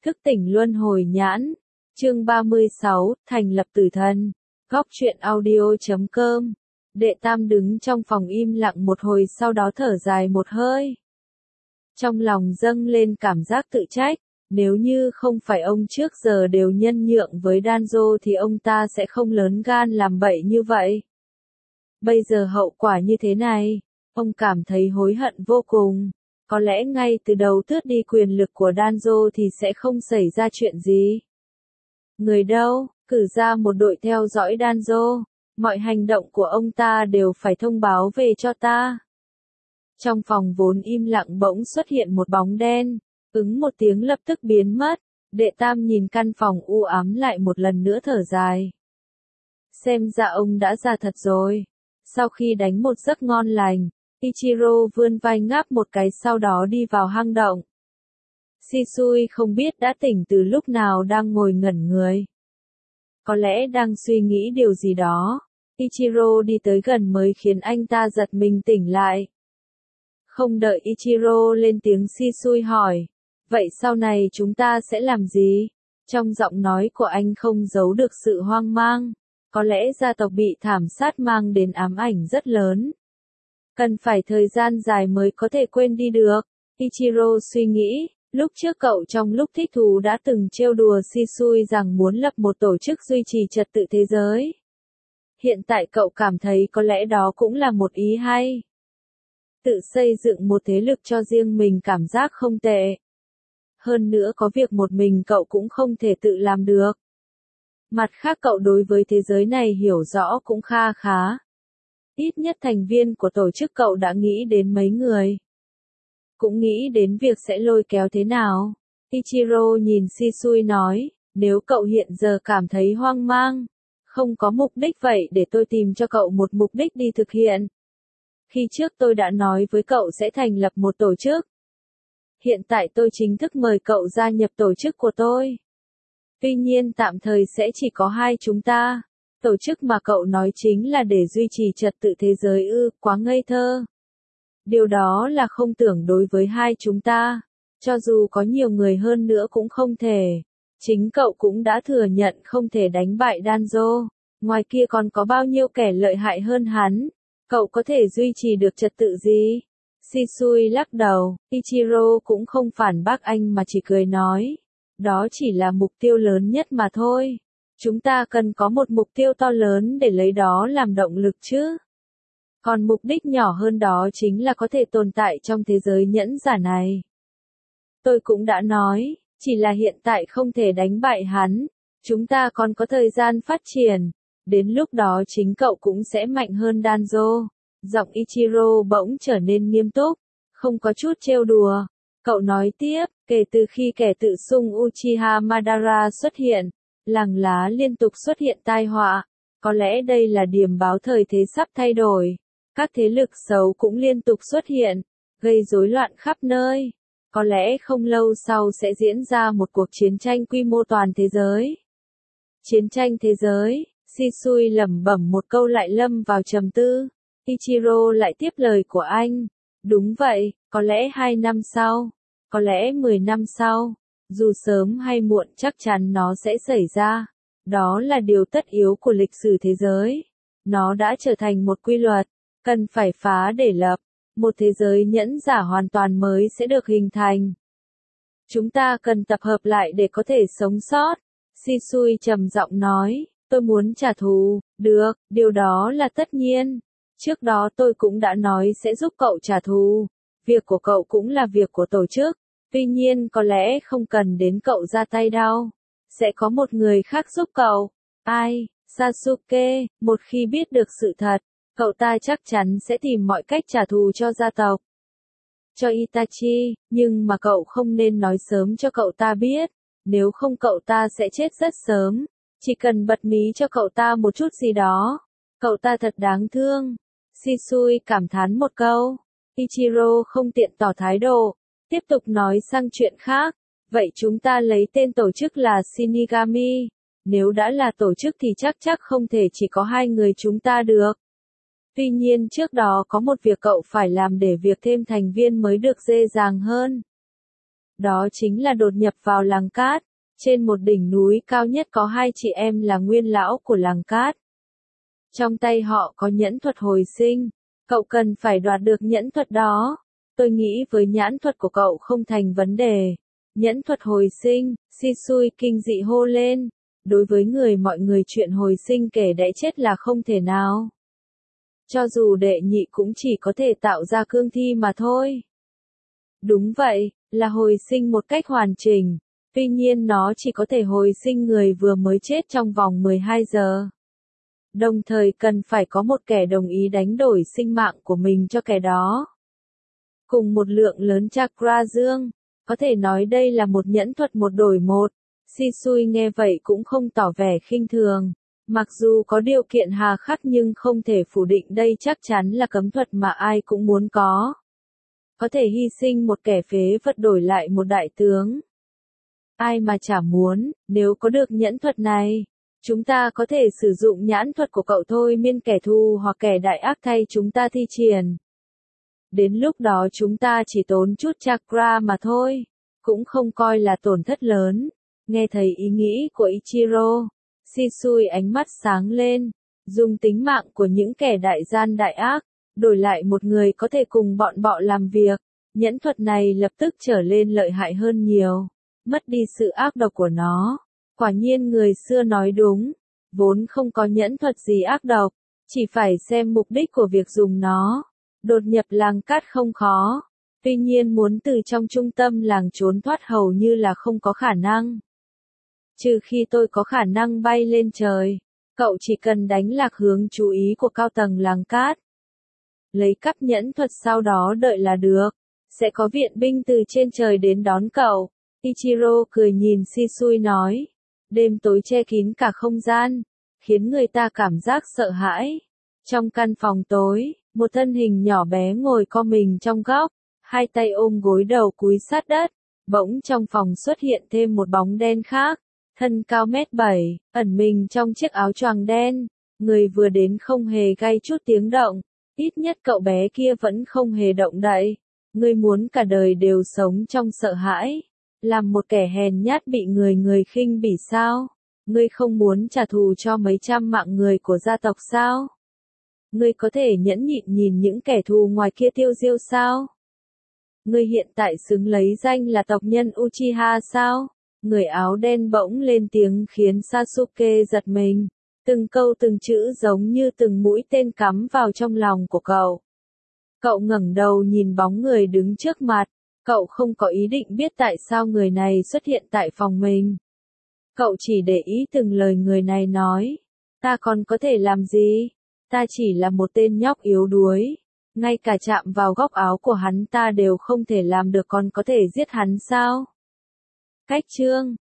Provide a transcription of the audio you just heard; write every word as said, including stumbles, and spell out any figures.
Thức tỉnh luân hồi nhãn. Chương ba mươi sáu, thành lập tử thần. Góc truyện audio chấm com. Đệ Tam đứng trong phòng im lặng một hồi, sau đó thở dài một hơi. Trong lòng dâng lên cảm giác tự trách, nếu như không phải ông trước giờ đều nhân nhượng với Danzo thì ông ta sẽ không lớn gan làm bậy như vậy. Bây giờ hậu quả như thế này, ông cảm thấy hối hận vô cùng. Có lẽ ngay từ đầu tước đi quyền lực của Danzo thì sẽ không xảy ra chuyện gì. Người đâu, cử ra một đội theo dõi Danzo, mọi hành động của ông ta đều phải thông báo về cho ta. Trong phòng vốn im lặng bỗng xuất hiện một bóng đen, ứng một tiếng lập tức biến mất. Đệ Tam nhìn căn phòng u ám lại một lần nữa thở dài. Xem ra ông đã già thật rồi. Sau khi đánh một giấc ngon lành, Ichiro vươn vai ngáp một cái, sau đó đi vào hang động. Shisui không biết đã tỉnh từ lúc nào, đang ngồi ngẩn người. Có lẽ đang suy nghĩ điều gì đó. Ichiro đi tới gần mới khiến anh ta giật mình tỉnh lại. Không đợi Ichiro lên tiếng, Shisui hỏi, vậy sau này chúng ta sẽ làm gì? Trong giọng nói của anh không giấu được sự hoang mang. Có lẽ gia tộc bị thảm sát mang đến ám ảnh rất lớn. Cần phải thời gian dài mới có thể quên đi được. Ichiro suy nghĩ, lúc trước cậu trong lúc thích thú đã từng trêu đùa Shisui rằng muốn lập một tổ chức duy trì trật tự thế giới. Hiện tại cậu cảm thấy có lẽ đó cũng là một ý hay. Tự xây dựng một thế lực cho riêng mình cảm giác không tệ. Hơn nữa có việc một mình cậu cũng không thể tự làm được. Mặt khác cậu đối với thế giới này hiểu rõ cũng kha khá. Ít nhất thành viên của tổ chức cậu đã nghĩ đến mấy người. Cũng nghĩ đến việc sẽ lôi kéo thế nào. Ichiro nhìn Shisui nói, nếu cậu hiện giờ cảm thấy hoang mang, không có mục đích, vậy để tôi tìm cho cậu một mục đích đi thực hiện. Khi trước tôi đã nói với cậu sẽ thành lập một tổ chức. Hiện tại tôi chính thức mời cậu gia nhập tổ chức của tôi. Tuy nhiên tạm thời sẽ chỉ có hai chúng ta. Tổ chức mà cậu nói chính là để duy trì trật tự thế giới ư? Quá ngây thơ. Điều đó là không tưởng đối với hai chúng ta. Cho dù có nhiều người hơn nữa cũng không thể. Chính cậu cũng đã thừa nhận không thể đánh bại Danzo. Ngoài kia còn có bao nhiêu kẻ lợi hại hơn hắn. Cậu có thể duy trì được trật tự gì? Shisui lắc đầu. Ichiro cũng không phản bác anh mà chỉ cười nói. Đó chỉ là mục tiêu lớn nhất mà thôi. Chúng ta cần có một mục tiêu to lớn để lấy đó làm động lực chứ. Còn mục đích nhỏ hơn đó chính là có thể tồn tại trong thế giới nhẫn giả này. Tôi cũng đã nói, chỉ là hiện tại không thể đánh bại hắn. Chúng ta còn có thời gian phát triển. Đến lúc đó chính cậu cũng sẽ mạnh hơn Danzo. Giọng Ichiro bỗng trở nên nghiêm túc, không có chút trêu đùa. Cậu nói tiếp, kể từ khi kẻ tự xưng Uchiha Madara xuất hiện, làng lá liên tục xuất hiện tai họa. Có lẽ đây là điểm báo thời thế sắp thay đổi. Các thế lực xấu cũng liên tục xuất hiện, gây rối loạn khắp nơi. Có lẽ không lâu sau sẽ diễn ra một cuộc chiến tranh quy mô toàn thế giới. Chiến tranh thế giới, Shisui lẩm bẩm một câu lại lâm vào trầm tư. Ichiro lại tiếp lời của anh. Đúng vậy, có lẽ hai năm sau, có lẽ mười năm sau, dù sớm hay muộn chắc chắn nó sẽ xảy ra. Đó là điều tất yếu của lịch sử thế giới. Nó đã trở thành một quy luật, cần phải phá để lập. Một thế giới nhẫn giả hoàn toàn mới sẽ được hình thành. Chúng ta cần tập hợp lại để có thể sống sót. Shisui trầm giọng nói, tôi muốn trả thù. Được, điều đó là tất nhiên. Trước đó tôi cũng đã nói sẽ giúp cậu trả thù. Việc của cậu cũng là việc của tổ chức. Tuy nhiên có lẽ không cần đến cậu ra tay đâu. Sẽ có một người khác giúp cậu. Ai? Sasuke. Một khi biết được sự thật, cậu ta chắc chắn sẽ tìm mọi cách trả thù cho gia tộc. Cho Itachi, nhưng mà cậu không nên nói sớm cho cậu ta biết. Nếu không cậu ta sẽ chết rất sớm. Chỉ cần bật mí cho cậu ta một chút gì đó. Cậu ta thật đáng thương. Shisui cảm thán một câu. Ichiro không tiện tỏ thái độ. Tiếp tục nói sang chuyện khác. Vậy chúng ta lấy tên tổ chức là Shinigami. Nếu đã là tổ chức thì chắc chắc không thể chỉ có hai người chúng ta được. Tuy nhiên trước đó có một việc cậu phải làm để việc thêm thành viên mới được dễ dàng hơn. Đó chính là đột nhập vào làng cát. Trên một đỉnh núi cao nhất có hai chị em là nguyên lão của làng cát. Trong tay họ có nhẫn thuật hồi sinh. Cậu cần phải đoạt được nhẫn thuật đó. Tôi nghĩ với nhãn thuật của cậu không thành vấn đề. Nhẫn thuật hồi sinh, Shisui kinh dị hô lên. Đối với người mọi người chuyện hồi sinh kẻ đẽ chết là không thể nào. Cho dù đệ nhị cũng chỉ có thể tạo ra cương thi mà thôi. Đúng vậy, là hồi sinh một cách hoàn chỉnh. Tuy nhiên nó chỉ có thể hồi sinh người vừa mới chết trong vòng mười hai giờ. Đồng thời cần phải có một kẻ đồng ý đánh đổi sinh mạng của mình cho kẻ đó. Cùng một lượng lớn chakra dương, có thể nói đây là một nhẫn thuật một đổi một. Shisui nghe vậy cũng không tỏ vẻ khinh thường. Mặc dù có điều kiện hà khắc nhưng không thể phủ định đây chắc chắn là cấm thuật mà ai cũng muốn có. Có thể hy sinh một kẻ phế vật đổi lại một đại tướng. Ai mà chả muốn, nếu có được nhẫn thuật này, chúng ta có thể sử dụng nhãn thuật của cậu thôi miên kẻ thù hoặc kẻ đại ác thay chúng ta thi triển. Đến lúc đó chúng ta chỉ tốn chút chakra mà thôi, cũng không coi là tổn thất lớn. Nghe thấy ý nghĩ của Ichiro, Shisui ánh mắt sáng lên, dùng tính mạng của những kẻ đại gian đại ác, đổi lại một người có thể cùng bọn bọ làm việc. Nhẫn thuật này lập tức trở lên lợi hại hơn nhiều, mất đi sự ác độc của nó. Quả nhiên người xưa nói đúng, vốn không có nhẫn thuật gì ác độc, chỉ phải xem mục đích của việc dùng nó. Đột nhập làng cát không khó, tuy nhiên muốn từ trong trung tâm làng trốn thoát hầu như là không có khả năng. Trừ khi tôi có khả năng bay lên trời, cậu chỉ cần đánh lạc hướng chú ý của cao tầng làng cát. Lấy cắp nhẫn thuật sau đó đợi là được, sẽ có viện binh từ trên trời đến đón cậu. Ichiro cười nhìn Shisui nói, đêm tối che kín cả không gian, khiến người ta cảm giác sợ hãi. Trong căn phòng tối, một thân hình nhỏ bé ngồi co mình trong góc, hai tay ôm gối đầu cúi sát đất. Bỗng trong phòng xuất hiện thêm một bóng đen khác, thân cao mét bảy, ẩn mình trong chiếc áo choàng đen. Người vừa đến không hề gây chút tiếng động, ít nhất cậu bé kia vẫn không hề động đậy. Ngươi muốn cả đời đều sống trong sợ hãi, làm một kẻ hèn nhát bị người người khinh bỉ sao? Ngươi không muốn trả thù cho mấy trăm mạng người của gia tộc sao? Ngươi có thể nhẫn nhịn nhìn những kẻ thù ngoài kia tiêu diêu sao? Ngươi hiện tại xứng lấy danh là tộc nhân Uchiha sao? Người áo đen bỗng lên tiếng khiến Sasuke giật mình. Từng câu từng chữ giống như từng mũi tên cắm vào trong lòng của cậu. Cậu ngẩng đầu nhìn bóng người đứng trước mặt. Cậu không có ý định biết tại sao người này xuất hiện tại phòng mình. Cậu chỉ để ý từng lời người này nói. Ta còn có thể làm gì? Ta chỉ là một tên nhóc yếu đuối. Ngay cả chạm vào góc áo của hắn ta đều không thể làm được, còn có thể giết hắn sao? Cách chương